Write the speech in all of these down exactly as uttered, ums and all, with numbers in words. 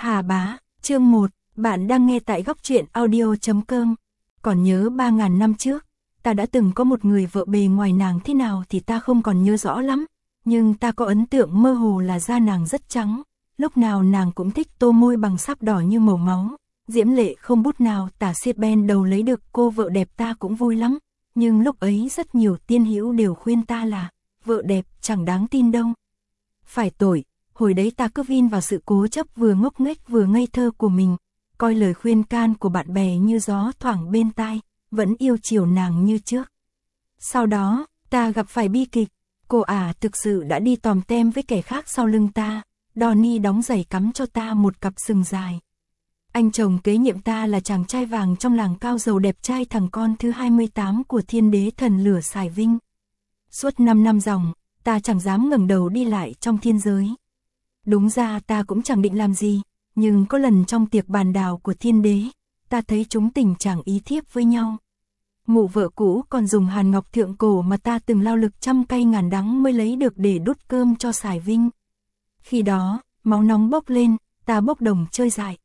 Hà Bá, chương một, bạn đang nghe tại góc truyện audio chấm com. Còn nhớ ba ngàn năm trước, ta đã từng có một người vợ bề ngoài nàng thế nào thì ta không còn nhớ rõ lắm, nhưng ta có ấn tượng mơ hồ là da nàng rất trắng, lúc nào nàng cũng thích tô môi bằng sáp đỏ như màu máu, diễm lệ không bút nào tả xiết. Ben đầu lấy được cô vợ đẹp ta cũng vui lắm, nhưng lúc ấy rất nhiều tiên hữu đều khuyên ta là vợ đẹp chẳng đáng tin đâu. Phải tội, hồi đấy ta cứ vin vào sự cố chấp vừa ngốc nghếch vừa ngây thơ của mình, coi lời khuyên can của bạn bè như gió thoảng bên tai, vẫn yêu chiều nàng như trước. Sau đó, ta gặp phải bi kịch, cô ả thực sự đã đi tòm tem với kẻ khác sau lưng ta, Donny đóng giày cắm cho ta một cặp sừng dài. Anh chồng kế nhiệm ta là chàng trai vàng trong làng cao giàu đẹp trai, thằng con thứ hai mươi tám của thiên đế thần lửa Sải Vinh. Suốt năm năm dòng, ta chẳng dám ngẩng đầu đi lại trong thiên giới. Đúng ra ta cũng chẳng định làm gì, nhưng có lần trong tiệc bàn đào của thiên đế, ta thấy chúng tình chẳng ý thiếp với nhau. Mụ vợ cũ còn dùng hàn ngọc thượng cổ mà ta từng lao lực trăm cây ngàn đắng mới lấy được để đút cơm cho Sải Vinh. Khi đó, máu nóng bốc lên, ta bốc đồng chơi dại.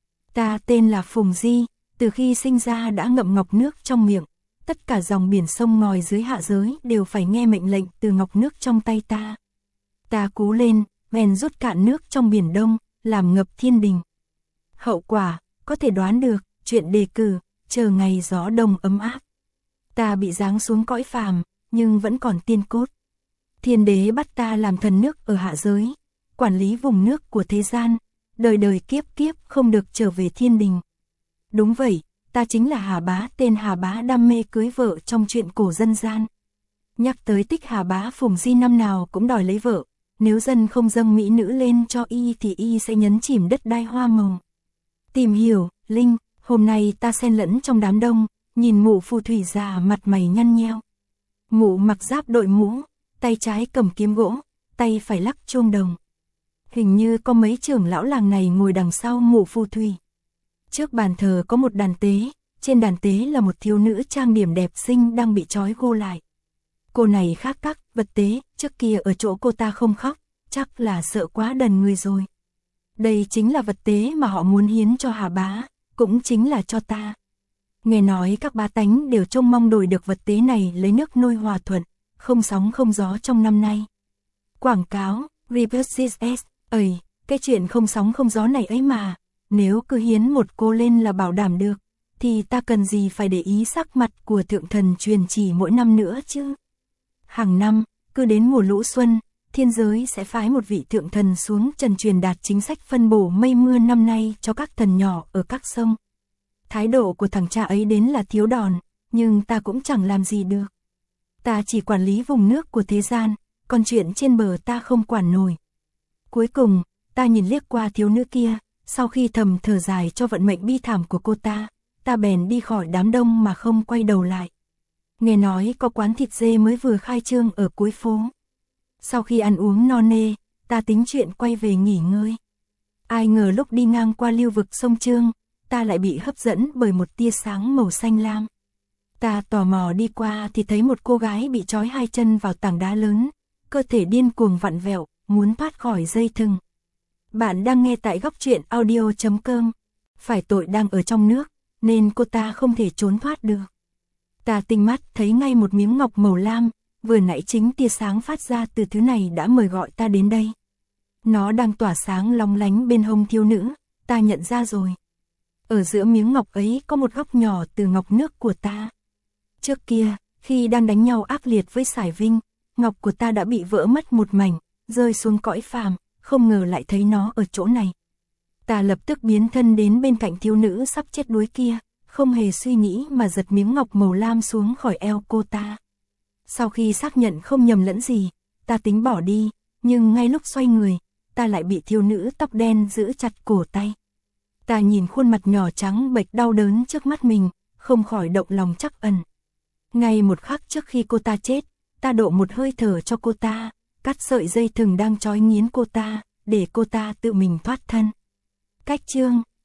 Ta tên là Phùng Di, từ khi sinh ra đã ngậm ngọc nước trong miệng, tất cả dòng biển sông ngòi dưới hạ giới đều phải nghe mệnh lệnh từ ngọc nước trong tay ta. Ta cú lên, bèn rút cạn nước trong biển Đông, làm ngập thiên đình. Hậu quả, có thể đoán được, chuyện đề cử, chờ ngày gió đông ấm áp. Ta bị giáng xuống cõi phàm, nhưng vẫn còn tiên cốt. Thiên đế bắt ta làm thần nước ở hạ giới, quản lý vùng nước của thế gian, đời đời kiếp kiếp không được trở về thiên đình. Đúng vậy, ta chính là Hà Bá, tên Hà Bá đam mê cưới vợ trong chuyện cổ dân gian. Nhắc tới tích Hà Bá, Phùng Di năm nào cũng đòi lấy vợ, nếu dân không dâng mỹ nữ lên cho y thì y sẽ nhấn chìm đất đai hoa màu. Tìm hiểu, Linh, hôm nay ta xen lẫn trong đám đông, nhìn mụ phù thủy già mặt mày nhăn nheo. Mụ mặc giáp đội mũ, tay trái cầm kiếm gỗ, tay phải lắc chuông đồng. Hình như có mấy trưởng lão làng này ngồi đằng sau mụ phù thủy. Trước bàn thờ có một đàn tế, trên đàn tế là một thiếu nữ trang điểm đẹp xinh đang bị trói gô lại. Cô này khác các vật tế, trước kia ở chỗ cô ta không khóc, chắc là sợ quá đần người rồi. Đây chính là vật tế mà họ muốn hiến cho Hà Bá, cũng chính là cho ta. Nghe nói các bá tánh đều trông mong đổi được vật tế này lấy nước nôi hòa thuận, không sóng không gió trong năm nay. Quảng cáo, Reverses, ơi, cái chuyện không sóng không gió này ấy mà, nếu cứ hiến một cô lên là bảo đảm được, thì ta cần gì phải để ý sắc mặt của thượng thần truyền chỉ mỗi năm nữa chứ. Hàng năm, cứ đến mùa lũ xuân, thiên giới sẽ phái một vị thượng thần xuống trần truyền đạt chính sách phân bổ mây mưa năm nay cho các thần nhỏ ở các sông. Thái độ của thằng cha ấy đến là thiếu đòn, nhưng ta cũng chẳng làm gì được. Ta chỉ quản lý vùng nước của thế gian, còn chuyện trên bờ ta không quản nổi. Cuối cùng, ta nhìn liếc qua thiếu nữ kia, sau khi thầm thở dài cho vận mệnh bi thảm của cô ta, ta bèn đi khỏi đám đông mà không quay đầu lại. Nghe nói có quán thịt dê mới vừa khai trương ở cuối phố. Sau khi ăn uống no nê, ta tính chuyện quay về nghỉ ngơi. Ai ngờ lúc đi ngang qua lưu vực sông Trương, ta lại bị hấp dẫn bởi một tia sáng màu xanh lam. Ta tò mò đi qua thì thấy một cô gái bị trói hai chân vào tảng đá lớn, cơ thể điên cuồng vặn vẹo, muốn thoát khỏi dây thừng. Bạn đang nghe tại góc truyện audio chấm com. Phải tội đang ở trong nước, nên cô ta không thể trốn thoát được. Ta tinh mắt thấy ngay một miếng ngọc màu lam, vừa nãy chính tia sáng phát ra từ thứ này đã mời gọi ta đến đây. Nó đang tỏa sáng long lánh bên hông thiếu nữ, ta nhận ra rồi. Ở giữa miếng ngọc ấy có một góc nhỏ từ ngọc nước của ta. Trước kia, khi đang đánh nhau ác liệt với Sải Vinh, ngọc của ta đã bị vỡ mất một mảnh, rơi xuống cõi phàm, không ngờ lại thấy nó ở chỗ này. Ta lập tức biến thân đến bên cạnh thiếu nữ sắp chết đuối kia, không hề suy nghĩ mà giật miếng ngọc màu lam xuống khỏi eo cô ta. Sau khi xác nhận không nhầm lẫn gì, ta tính bỏ đi, nhưng ngay lúc xoay người, ta lại bị thiếu nữ tóc đen giữ chặt cổ tay. Ta nhìn khuôn mặt nhỏ trắng bệch đau đớn trước mắt mình, không khỏi động lòng trắc ẩn. Ngay một khắc trước khi cô ta chết, ta độ một hơi thở cho cô ta, cắt sợi dây thừng đang trói nghiến cô ta, để cô ta tự mình thoát thân. Cách chương